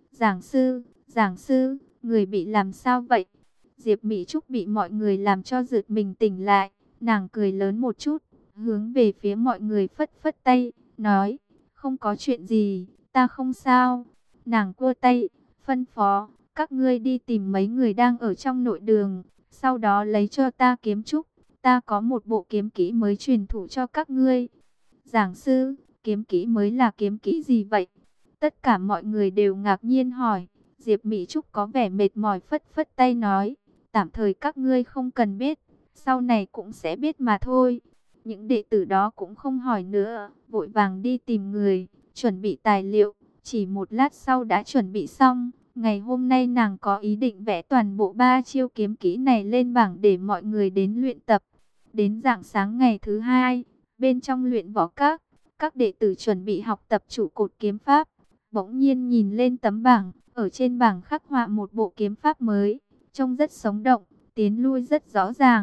Giảng sư, người bị làm sao vậy? Diệp Mỹ Trúc bị mọi người làm cho giật mình tỉnh lại, nàng cười lớn một chút, hướng về phía mọi người phất phất tay, nói, không có chuyện gì, ta không sao. Nàng cua tay, phân phó, các ngươi đi tìm mấy người đang ở trong nội đường, sau đó lấy cho ta kiếm trúc, ta có một bộ kiếm kỹ mới truyền thụ cho các ngươi. Giảng sư, kiếm kỹ mới là kiếm kỹ gì vậy? Tất cả mọi người đều ngạc nhiên hỏi. Diệp Mỹ Trúc có vẻ mệt mỏi phất phất tay nói, tạm thời các ngươi không cần biết, sau này cũng sẽ biết mà thôi. Những đệ tử đó cũng không hỏi nữa, vội vàng đi tìm người, chuẩn bị tài liệu. Chỉ một lát sau đã chuẩn bị xong. Ngày hôm nay nàng có ý định vẽ toàn bộ 3 chiêu kiếm kỹ này lên bảng để mọi người đến luyện tập. Đến rạng sáng ngày thứ 2, bên trong luyện võ các đệ tử chuẩn bị học tập trụ cột kiếm pháp. Bỗng nhiên nhìn lên tấm bảng, ở trên bảng khắc họa một bộ kiếm pháp mới, trông rất sống động, tiến lui rất rõ ràng.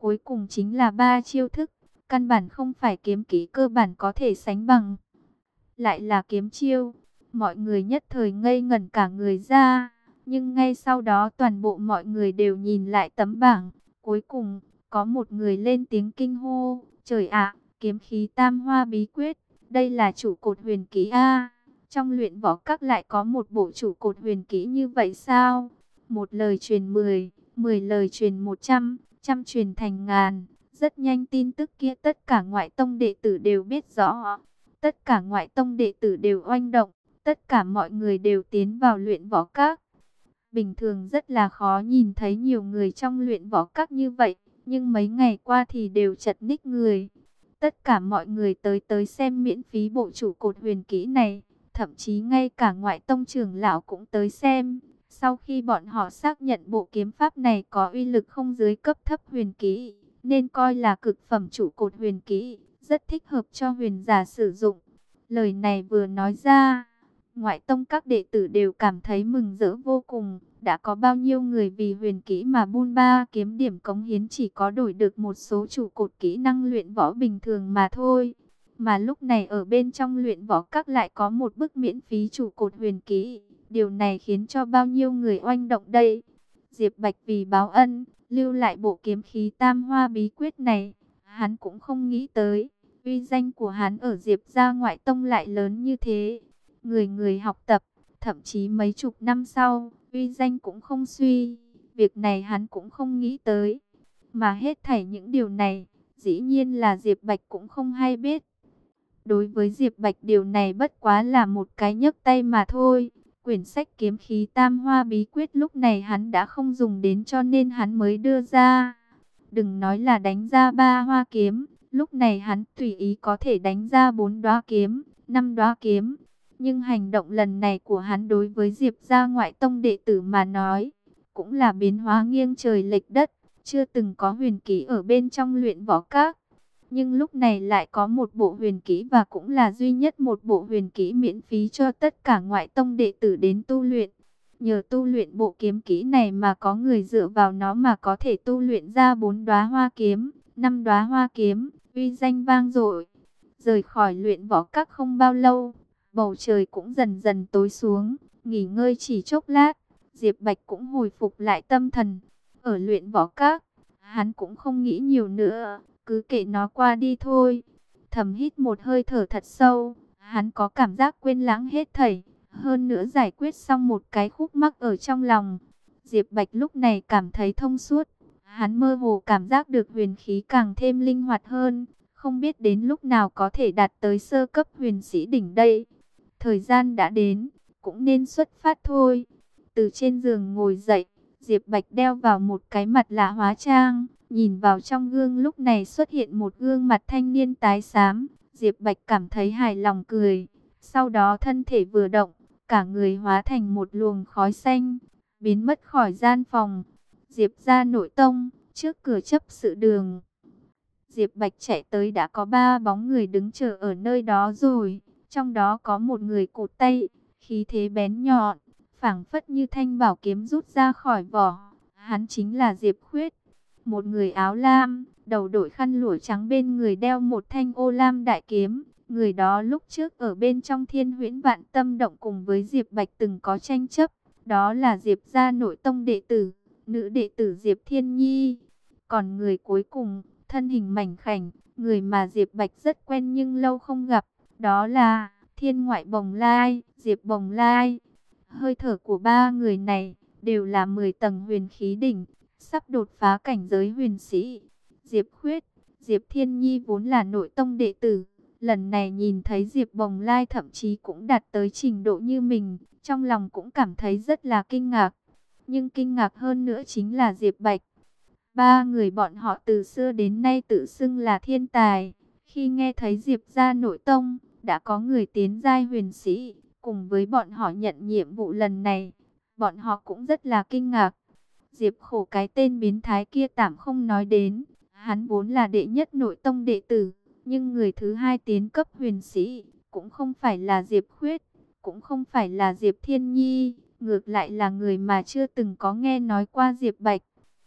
Cuối cùng chính là 3 chiêu thức, căn bản không phải kiếm kỹ cơ bản có thể sánh bằng. Lại là kiếm chiêu, mọi người nhất thời ngây ngẩn cả người ra. Nhưng ngay sau đó toàn bộ mọi người đều nhìn lại tấm bảng. Cuối cùng, có một người lên tiếng kinh hô, trời ạ, kiếm khí tam hoa bí quyết, đây là trụ cột huyền kỹ A. Trong luyện võ các lại có một bộ trụ cột huyền kỹ như vậy sao? Một lời truyền 10, 10 lời truyền 100, trăm truyền thành ngàn. Rất nhanh tin tức kia tất cả ngoại tông đệ tử đều biết rõ. Tất cả ngoại tông đệ tử đều oanh động, tất cả mọi người đều tiến vào luyện võ các. Bình thường rất là khó nhìn thấy nhiều người trong luyện võ các như vậy, nhưng mấy ngày qua thì đều chật ních người. Tất cả mọi người tới xem miễn phí bộ trụ cột huyền kỹ này, thậm chí ngay cả ngoại tông trưởng lão cũng tới xem. Sau khi bọn họ xác nhận bộ kiếm pháp này có uy lực không dưới cấp thấp huyền kỹ, nên coi là cực phẩm trụ cột huyền kỹ, rất thích hợp cho huyền giả sử dụng. Lời này vừa nói ra, ngoại tông các đệ tử đều cảm thấy mừng rỡ vô cùng. Đã có bao nhiêu người vì huyền kỹ mà buôn ba kiếm điểm cống hiến chỉ có đổi được một số trụ cột kỹ năng luyện võ bình thường mà thôi. Mà lúc này ở bên trong luyện võ các lại có một bức miễn phí trụ cột huyền kỹ. Điều này khiến cho bao nhiêu người oanh động đây. Diệp Bạch vì báo ân, lưu lại bộ kiếm khí tam hoa bí quyết này. Hắn cũng không nghĩ tới, uy danh của hắn ở Diệp gia ngoại tông lại lớn như thế. Người người học tập, thậm chí mấy chục năm sau, uy danh cũng không suy. Việc này hắn cũng không nghĩ tới. Mà hết thảy những điều này, dĩ nhiên là Diệp Bạch cũng không hay biết. Đối với Diệp Bạch điều này bất quá là một cái nhấc tay mà thôi. Quyển sách kiếm khí tam hoa bí quyết lúc này hắn đã không dùng đến cho nên hắn mới đưa ra. Đừng nói là đánh ra 3 hoa kiếm, lúc này hắn tùy ý có thể đánh ra 4 đóa kiếm, 5 đóa kiếm. Nhưng hành động lần này của hắn đối với Diệp gia ngoại tông đệ tử mà nói, cũng là biến hóa nghiêng trời lệch đất, chưa từng có huyền kỹ ở bên trong luyện võ các. Nhưng lúc này lại có một bộ huyền kỹ và cũng là duy nhất một bộ huyền kỹ miễn phí cho tất cả ngoại tông đệ tử đến tu luyện. Nhờ tu luyện bộ kiếm kỹ này mà có người dựa vào nó mà có thể tu luyện ra 4 đóa hoa kiếm, 5 đóa hoa kiếm, uy danh vang dội. Rời khỏi luyện võ các không bao lâu, bầu trời cũng dần dần tối xuống, nghỉ ngơi chỉ chốc lát, Diệp Bạch cũng hồi phục lại tâm thần. Ở luyện võ các, hắn cũng không nghĩ nhiều nữa, cứ kệ nó qua đi thôi. Thầm hít một hơi thở thật sâu, hắn có cảm giác quên lãng hết thảy, hơn nữa giải quyết xong một cái khúc mắc ở trong lòng. Diệp Bạch lúc này cảm thấy thông suốt, hắn mơ hồ cảm giác được huyền khí càng thêm linh hoạt hơn, không biết đến lúc nào có thể đạt tới sơ cấp huyền sĩ đỉnh đây. Thời gian đã đến, cũng nên xuất phát thôi. Từ trên giường ngồi dậy, Diệp Bạch đeo vào một cái mặt lạ hóa trang, nhìn vào trong gương lúc này xuất hiện một gương mặt thanh niên tái xám. Diệp Bạch cảm thấy hài lòng cười, sau đó thân thể vừa động, cả người hóa thành một luồng khói xanh, biến mất khỏi gian phòng. Diệp gia nội tông, trước cửa chấp sự đường. Diệp Bạch chạy tới đã có 3 bóng người đứng chờ ở nơi đó rồi. Trong đó có một người cụt tay, khí thế bén nhọn, phảng phất như thanh bảo kiếm rút ra khỏi vỏ. Hắn chính là Diệp Khuyết. Một người áo lam, đầu đội khăn lụa trắng, bên người đeo một thanh ô lam đại kiếm. Người đó lúc trước ở bên trong Thiên Huyễn Vạn Tâm Động cùng với Diệp Bạch từng có tranh chấp. Đó là Diệp gia nội tông đệ tử, nữ đệ tử Diệp Thiên Nhi. Còn người cuối cùng, thân hình mảnh khảnh, người mà Diệp Bạch rất quen nhưng lâu không gặp, đó là Thiên Ngoại Bồng Lai, Diệp Bồng Lai. Hơi thở của 3 người này đều là 10 tầng huyền khí đỉnh, sắp đột phá cảnh giới huyền sĩ. Diệp Khuyết, Diệp Thiên Nhi vốn là nội tông đệ tử, lần này nhìn thấy Diệp Bồng Lai thậm chí cũng đạt tới trình độ như mình, trong lòng cũng cảm thấy rất là kinh ngạc. Nhưng kinh ngạc hơn nữa chính là Diệp Bạch. 3 người bọn họ từ xưa đến nay tự xưng là thiên tài. Khi nghe thấy Diệp gia nội tông đã có người tiến giai huyền sĩ, cùng với bọn họ nhận nhiệm vụ lần này, bọn họ cũng rất là kinh ngạc. Diệp Khổ, cái tên biến thái kia tạm không nói đến, hắn vốn là đệ nhất nội tông đệ tử, nhưng người thứ hai tiến cấp huyền sĩ cũng không phải là Diệp Khuyết, cũng không phải là Diệp Thiên Nhi, ngược lại là người mà chưa từng có nghe nói qua Diệp Bạch.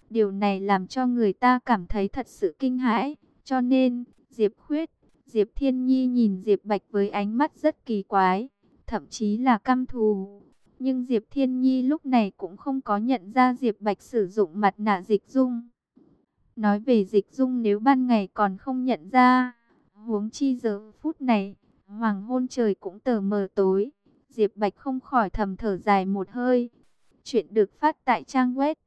Điều này làm cho người ta cảm thấy thật sự kinh hãi. Cho nên, Diệp Khuyết, Diệp Thiên Nhi nhìn Diệp Bạch với ánh mắt rất kỳ quái, thậm chí là căm thù. Nhưng Diệp Thiên Nhi lúc này cũng không có nhận ra Diệp Bạch sử dụng mặt nạ dịch dung. Nói về dịch dung nếu ban ngày còn không nhận ra, huống chi giờ phút này, hoàng hôn trời cũng tờ mờ tối. Diệp Bạch không khỏi thầm thở dài một hơi. Chuyện được phát tại trang web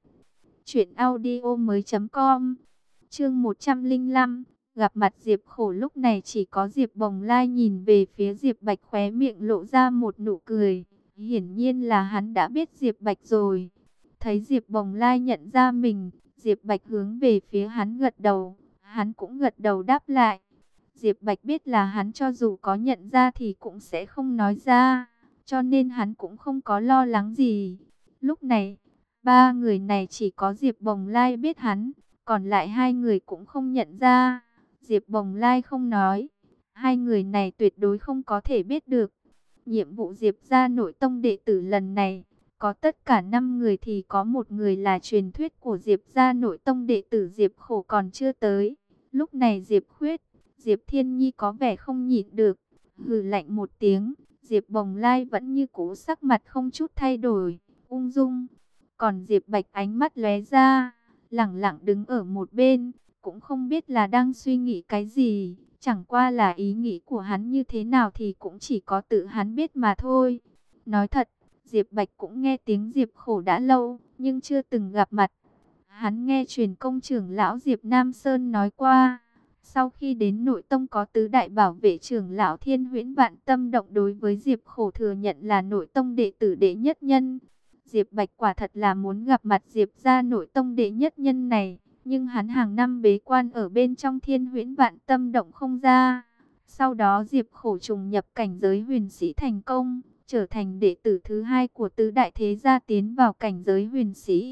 truyệnaudiomoi.com. Chương 105, gặp mặt Diệp Khổ. Lúc này chỉ có Diệp Bồng Lai nhìn về phía Diệp Bạch, khóe miệng lộ ra một nụ cười. Hiển nhiên là hắn đã biết Diệp Bạch rồi. Thấy Diệp Bồng Lai nhận ra mình, Diệp Bạch hướng về phía hắn gật đầu, hắn cũng gật đầu đáp lại. Diệp Bạch biết là hắn cho dù có nhận ra thì cũng sẽ không nói ra, cho nên hắn cũng không có lo lắng gì. Lúc này, ba người này chỉ có Diệp Bồng Lai biết hắn, còn lại hai người cũng không nhận ra. Diệp Bồng Lai không nói, hai người này tuyệt đối không có thể biết được. Nhiệm vụ Diệp gia nội tông đệ tử lần này, có tất cả 5 người thì có một người là truyền thuyết của Diệp gia nội tông đệ tử Diệp Khổ còn chưa tới. Lúc này Diệp Khuyết, Diệp Thiên Nhi có vẻ không nhịn được, hừ lạnh một tiếng. Diệp Bồng Lai vẫn như cũ, sắc mặt không chút thay đổi, ung dung. Còn Diệp Bạch ánh mắt lóe ra, lẳng lặng đứng ở một bên, cũng không biết là đang suy nghĩ cái gì. Chẳng qua là ý nghĩ của hắn như thế nào thì cũng chỉ có tự hắn biết mà thôi. Nói thật, Diệp Bạch cũng nghe tiếng Diệp Khổ đã lâu, nhưng chưa từng gặp mặt. Hắn nghe truyền công trưởng lão Diệp Nam Sơn nói qua, sau khi đến nội tông có tứ đại bảo vệ trưởng lão Thiên Huyễn Vạn Tâm Động đối với Diệp Khổ thừa nhận là nội tông đệ tử đệ nhất nhân. Diệp Bạch quả thật là muốn gặp mặt Diệp gia nội tông đệ nhất nhân này, nhưng hắn hàng năm bế quan ở bên trong Thiên Huyễn Vạn Tâm Động không ra. Sau đó Diệp Khổ trùng nhập cảnh giới huyền sĩ thành công, trở thành đệ tử thứ hai của tứ đại thế gia tiến vào cảnh giới huyền sĩ.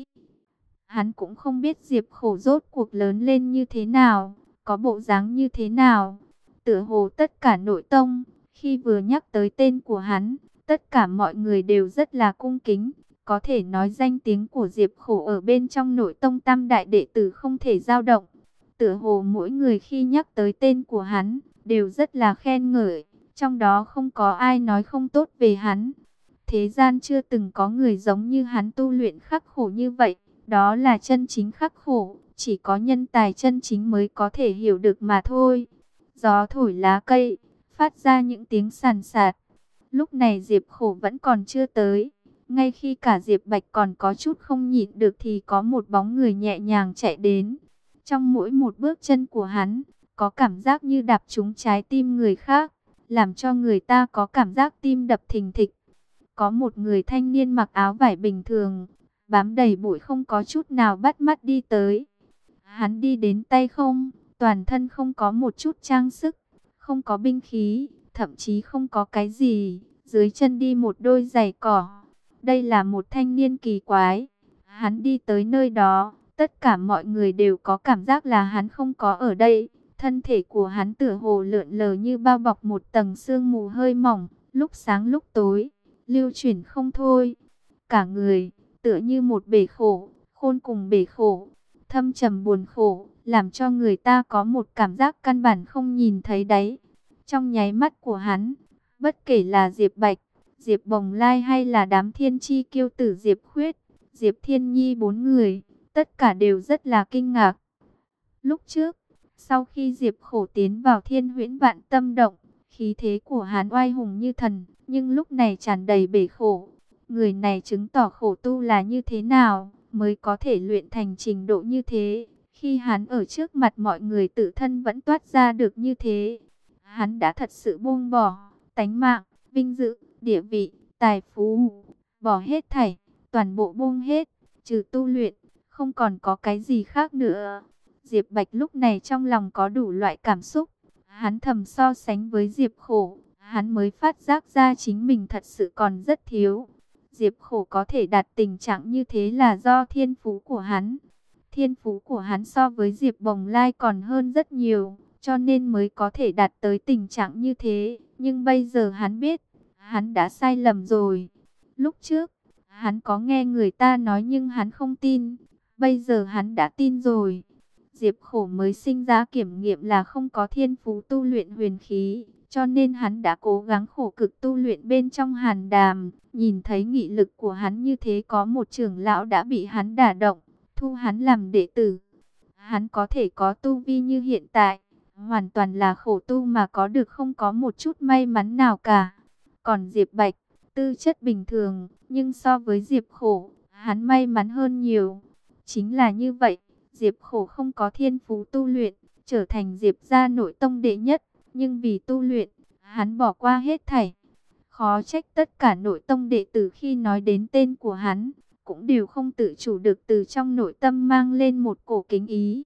Hắn cũng không biết Diệp Khổ rốt cuộc lớn lên như thế nào, có bộ dáng như thế nào. Tựa hồ tất cả nội tông, khi vừa nhắc tới tên của hắn, tất cả mọi người đều rất là cung kính. Có thể nói danh tiếng của Diệp Khổ ở bên trong nội tông tam đại đệ tử không thể dao động. Tựa hồ mỗi người khi nhắc tới tên của hắn, đều rất là khen ngợi, trong đó không có ai nói không tốt về hắn. Thế gian chưa từng có người giống như hắn tu luyện khắc khổ như vậy, đó là chân chính khắc khổ, chỉ có nhân tài chân chính mới có thể hiểu được mà thôi. Gió thổi lá cây, phát ra những tiếng sàn sạt. Lúc này Diệp Khổ vẫn còn chưa tới. Ngay khi cả Diệp Bạch còn có chút không nhịn được thì có một bóng người nhẹ nhàng chạy đến. Trong mỗi một bước chân của hắn, có cảm giác như đạp trúng trái tim người khác, làm cho người ta có cảm giác tim đập thình thịch. Có một người thanh niên mặc áo vải bình thường, bám đầy bụi không có chút nào bắt mắt đi tới. Hắn đi đến tay không, toàn thân không có một chút trang sức, không có binh khí, thậm chí không có cái gì, dưới chân đi một đôi giày cỏ. Đây là một thanh niên kỳ quái. Hắn đi tới nơi đó, tất cả mọi người đều có cảm giác là hắn không có ở đây. Thân thể của hắn tựa hồ lượn lờ như bao bọc một tầng sương mù hơi mỏng, lúc sáng lúc tối, lưu chuyển không thôi. Cả người, tựa như một bể khổ, khôn cùng bể khổ, thâm trầm buồn khổ, làm cho người ta có một cảm giác căn bản không nhìn thấy đáy. Trong nháy mắt của hắn, bất kể là Diệp Bạch, Diệp Bồng Lai hay là đám thiên chi kiêu tử Diệp Khuyết, Diệp Thiên Nhi, 4 người, tất cả đều rất là kinh ngạc. Lúc trước, sau khi Diệp Khổ tiến vào Thiên Huyễn Vạn Tâm Động, khí thế của hắn oai hùng như thần, nhưng lúc này tràn đầy bể khổ. Người này chứng tỏ khổ tu là như thế nào, mới có thể luyện thành trình độ như thế. Khi hắn ở trước mặt mọi người tự thân vẫn toát ra được như thế. Hắn đã thật sự buông bỏ, tánh mạng, vinh dự, địa vị, tài phú, bỏ hết thảy, toàn bộ buông hết, trừ tu luyện, không còn có cái gì khác nữa. Diệp Bạch lúc này trong lòng có đủ loại cảm xúc. Hắn thầm so sánh với Diệp Khổ, hắn mới phát giác ra chính mình thật sự còn rất thiếu. Diệp Khổ có thể đạt tình trạng như thế là do thiên phú của hắn. Thiên phú của hắn so với Diệp Bồng Lai còn hơn rất nhiều, cho nên mới có thể đạt tới tình trạng như thế. Nhưng bây giờ hắn biết, hắn đã sai lầm rồi. Lúc trước, hắn có nghe người ta nói nhưng hắn không tin. Bây giờ hắn đã tin rồi. Diệp Khổ mới sinh ra kiểm nghiệm là không có thiên phú tu luyện huyền khí, cho nên hắn đã cố gắng khổ cực tu luyện bên trong hàn đàm. Nhìn thấy nghị lực của hắn như thế, có một trưởng lão đã bị hắn đả động, thu hắn làm đệ tử. Hắn có thể có tu vi như hiện tại, hoàn toàn là khổ tu mà có được, không có một chút may mắn nào cả. Còn Diệp Bạch, tư chất bình thường, nhưng so với Diệp Khổ, hắn may mắn hơn nhiều. Chính là như vậy, Diệp Khổ không có thiên phú tu luyện, trở thành Diệp gia nội tông đệ nhất, nhưng vì tu luyện, hắn bỏ qua hết thảy. Khó trách tất cả nội tông đệ tử khi nói đến tên của hắn, cũng đều không tự chủ được từ trong nội tâm mang lên một cổ kính ý.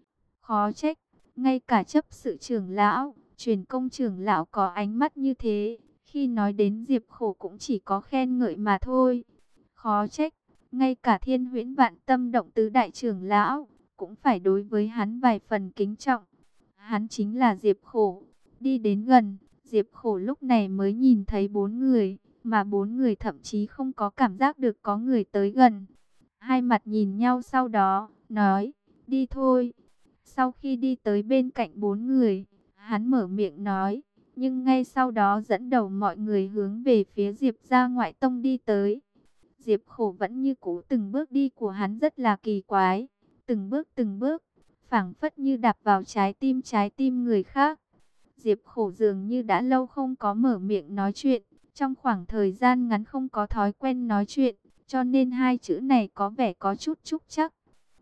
Khó trách, ngay cả chấp sự trưởng lão, truyền công trưởng lão có ánh mắt như thế, khi nói đến Diệp Khổ cũng chỉ có khen ngợi mà thôi. Khó trách, ngay cả Thiên Huyễn Vạn Tâm Động tứ đại trưởng lão, cũng phải đối với hắn vài phần kính trọng. Hắn chính là Diệp Khổ. Đi đến gần, Diệp Khổ lúc này mới nhìn thấy 4 người, mà 4 người thậm chí không có cảm giác được có người tới gần. Hai mặt nhìn nhau sau đó, nói, đi thôi. Sau khi đi tới bên cạnh 4 người, hắn mở miệng nói, nhưng ngay sau đó dẫn đầu mọi người hướng về phía Diệp gia ngoại tông đi tới. Diệp Khổ vẫn như cũ, từng bước đi của hắn rất là kỳ quái, từng bước, phảng phất như đạp vào trái tim người khác. Diệp Khổ dường như đã lâu không có mở miệng nói chuyện, trong khoảng thời gian ngắn không có thói quen nói chuyện, cho nên hai chữ này có vẻ có chút trúc trắc.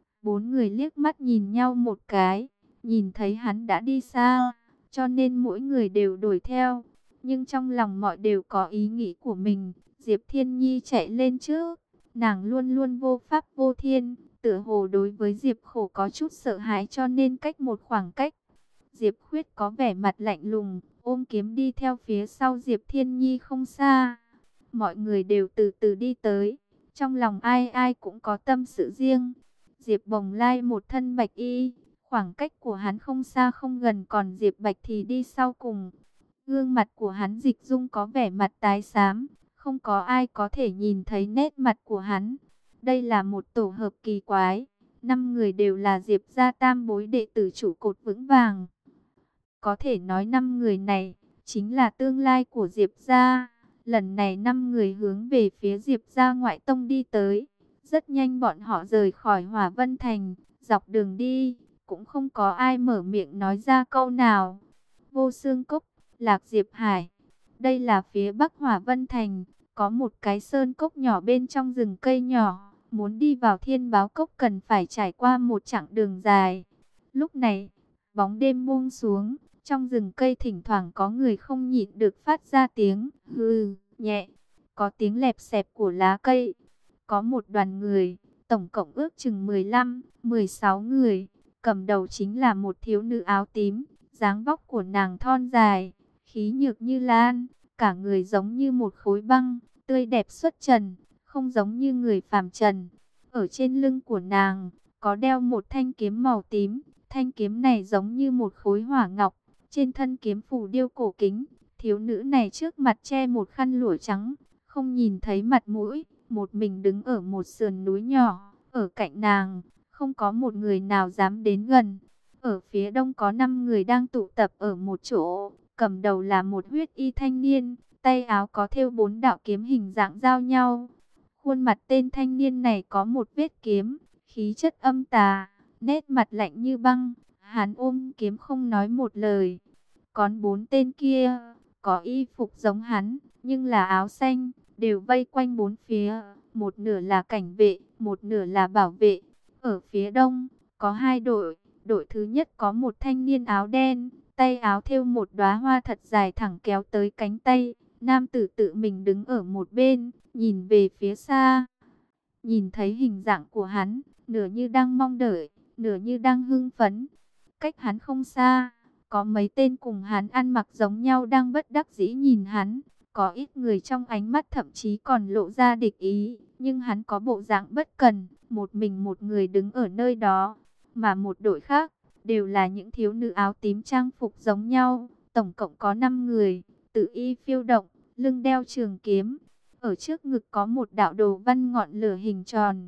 4 người liếc mắt nhìn nhau một cái, nhìn thấy hắn đã đi xa, cho nên mỗi người đều đuổi theo. Nhưng trong lòng mọi đều có ý nghĩ của mình. Diệp Thiên Nhi chạy lên trước, nàng luôn luôn vô pháp vô thiên, tựa hồ đối với Diệp Khổ có chút sợ hãi, cho nên cách một khoảng cách. Diệp Khuyết có vẻ mặt lạnh lùng, ôm kiếm đi theo phía sau Diệp Thiên Nhi không xa. Mọi người đều từ từ đi tới, trong lòng ai ai cũng có tâm sự riêng. Diệp Bồng Lai một thân bạch y, khoảng cách của hắn không xa không gần, còn Diệp Bạch thì đi sau cùng. Gương mặt của hắn dịch dung có vẻ mặt tái xám, không có ai có thể nhìn thấy nét mặt của hắn. Đây là một tổ hợp kỳ quái, 5 người đều là Diệp gia tam bối đệ tử trụ cột vững vàng. Có thể nói 5 người này chính là tương lai của Diệp gia. Lần này 5 người hướng về phía Diệp gia ngoại tông đi tới. Rất nhanh bọn họ rời khỏi Hỏa Vân Thành, dọc đường đi, cũng không có ai mở miệng nói ra câu nào. Vô Xương Cốc, Lạc Diệp Hải, đây là phía bắc Hỏa Vân Thành, có một cái sơn cốc nhỏ bên trong rừng cây nhỏ. Muốn đi vào Thiên Báo Cốc cần phải trải qua một chặng đường dài. Lúc này, bóng đêm buông xuống, trong rừng cây thỉnh thoảng có người không nhịn được phát ra tiếng hừ nhẹ, có tiếng lẹp xẹp của lá cây. Có một đoàn người, tổng cộng ước chừng 15, 16 người, cầm đầu chính là một thiếu nữ áo tím, dáng vóc của nàng thon dài, khí nhược như lan, cả người giống như một khối băng, tươi đẹp xuất trần, không giống như người phàm trần. Ở trên lưng của nàng, có đeo một thanh kiếm màu tím, thanh kiếm này giống như một khối hỏa ngọc, trên thân kiếm phù điêu cổ kính. Thiếu nữ này trước mặt che một khăn lụa trắng, không nhìn thấy mặt mũi, một mình đứng ở một sườn núi nhỏ, ở cạnh nàng, không có một người nào dám đến gần. Ở phía đông có 5 người đang tụ tập ở một chỗ, cầm đầu là một huyết y thanh niên, tay áo có thêu 4 đạo kiếm hình dạng giao nhau. Khuôn mặt tên thanh niên này có một vết kiếm, khí chất âm tà, nét mặt lạnh như băng, hắn ôm kiếm không nói một lời. Còn 4 tên kia, có y phục giống hắn, nhưng là áo xanh, đều vây quanh 4 phía, một nửa là cảnh vệ, một nửa là bảo vệ. Ở phía đông, có 2 đội, đội thứ nhất có một thanh niên áo đen, tay áo thêu một đóa hoa thật dài thẳng kéo tới cánh tay. Nam tử tự mình đứng ở một bên, nhìn về phía xa. Nhìn thấy hình dạng của hắn, nửa như đang mong đợi, nửa như đang hưng phấn. Cách hắn không xa, có mấy tên cùng hắn ăn mặc giống nhau đang bất đắc dĩ nhìn hắn. Có ít người trong ánh mắt thậm chí còn lộ ra địch ý, nhưng hắn có bộ dạng bất cần, một mình một người đứng ở nơi đó. Mà một đội khác, đều là những thiếu nữ áo tím trang phục giống nhau, tổng cộng có 5 người, tự y phiêu động, lưng đeo trường kiếm. Ở trước ngực có một đạo đồ văn ngọn lửa hình tròn.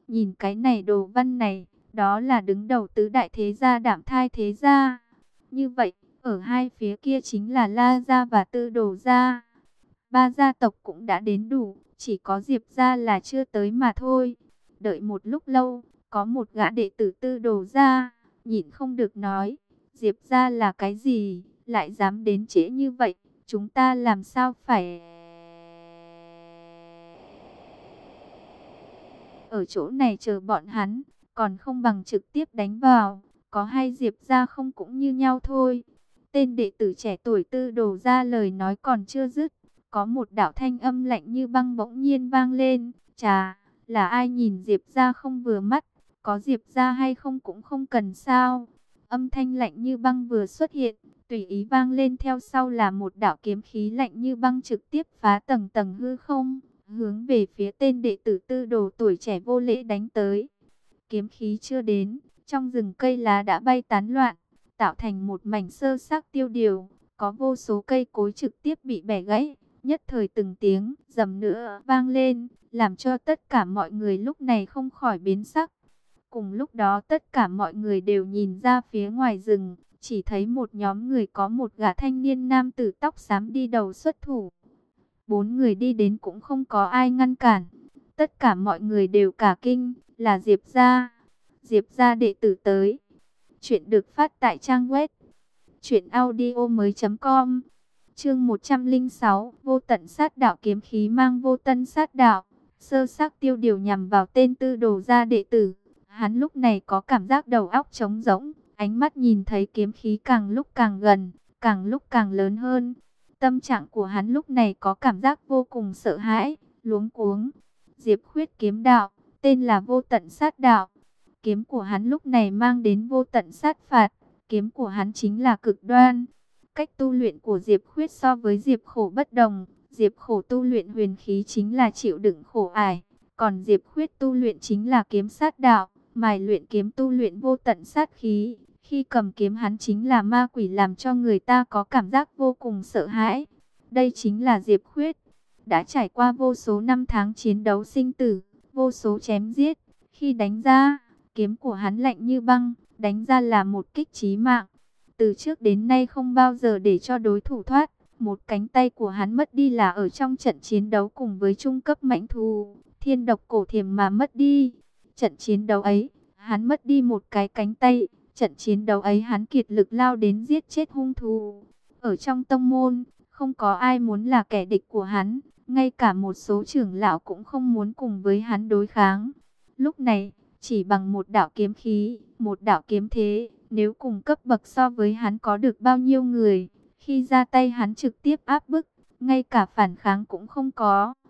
Nhìn cái này đồ văn này, đó là đứng đầu tứ đại thế gia Đạm Thai thế gia. Như vậy, ở hai phía kia chính là La gia và Tư Đồ gia. Ba gia tộc cũng đã đến đủ, chỉ có Diệp gia là chưa tới mà thôi. Đợi một lúc lâu, có một gã đệ tử Tư Đồ gia, nhịn không được nói, Diệp gia là cái gì, lại dám đến trễ như vậy, chúng ta làm sao phải ở chỗ này chờ bọn hắn, còn không bằng trực tiếp đánh vào, có hay Diệp gia không cũng như nhau thôi. Tên đệ tử trẻ tuổi Tư Đồ gia lời nói còn chưa dứt, có một đạo thanh âm lạnh như băng bỗng nhiên vang lên, chà, là ai nhìn Diệp gia không vừa mắt, có Diệp gia hay không cũng không cần sao. Âm thanh lạnh như băng vừa xuất hiện, tùy ý vang lên theo sau là một đạo kiếm khí lạnh như băng trực tiếp phá tầng tầng hư không, hướng về phía tên đệ tử Tư Đồ tuổi trẻ vô lễ đánh tới. Kiếm khí chưa đến, trong rừng cây lá đã bay tán loạn, tạo thành một mảnh sơ xác tiêu điều, có vô số cây cối trực tiếp bị bẻ gãy, nhất thời từng tiếng rầm nữa vang lên, làm cho tất cả mọi người lúc này không khỏi biến sắc. Cùng lúc đó tất cả mọi người đều nhìn ra phía ngoài rừng, chỉ thấy một nhóm người có một gã thanh niên nam tử tóc xám đi đầu xuất thủ. Bốn người đi đến cũng không có ai ngăn cản, tất cả mọi người đều cả kinh, là Diệp gia. Diệp gia đệ tử tới. Chuyện được phát tại trang web truyệnaudiomoi.com. Chương 106, vô tận sát đạo kiếm khí mang vô tận sát đạo, sơ xác tiêu điều nhằm vào tên Tư Đồ gia đệ tử. Hắn lúc này có cảm giác đầu óc trống rỗng, ánh mắt nhìn thấy kiếm khí càng lúc càng gần, càng lúc càng lớn hơn. Tâm trạng của hắn lúc này có cảm giác vô cùng sợ hãi, luống cuống. Diệp Khuyết kiếm đạo, tên là vô tận sát đạo. Kiếm của hắn lúc này mang đến vô tận sát phạt, kiếm của hắn chính là cực đoan. Cách tu luyện của Diệp Khuyết so với Diệp Khổ bất đồng, Diệp Khổ tu luyện huyền khí chính là chịu đựng khổ ải, còn Diệp Khuyết tu luyện chính là kiếm sát đạo, mài luyện kiếm tu luyện vô tận sát khí. Khi cầm kiếm hắn chính là ma quỷ làm cho người ta có cảm giác vô cùng sợ hãi. Đây chính là Diệp Khuyết, đã trải qua vô số năm tháng chiến đấu sinh tử, vô số chém giết. Khi đánh ra, kiếm của hắn lạnh như băng, đánh ra là một kích chí mạng. Từ trước đến nay không bao giờ để cho đối thủ thoát. Một cánh tay của hắn mất đi là ở trong trận chiến đấu cùng với trung cấp mãnh thú thiên độc cổ thiềm mà mất đi. Trận chiến đấu ấy, hắn mất đi một cái cánh tay. Trận chiến đấu ấy hắn kiệt lực lao đến giết chết hung thú. Ở trong tông môn, không có ai muốn là kẻ địch của hắn. Ngay cả một số trưởng lão cũng không muốn cùng với hắn đối kháng. Lúc này, chỉ bằng một đạo kiếm khí, một đạo kiếm thế, nếu cùng cấp bậc so với hắn có được bao nhiêu người, khi ra tay hắn trực tiếp áp bức, ngay cả phản kháng cũng không có.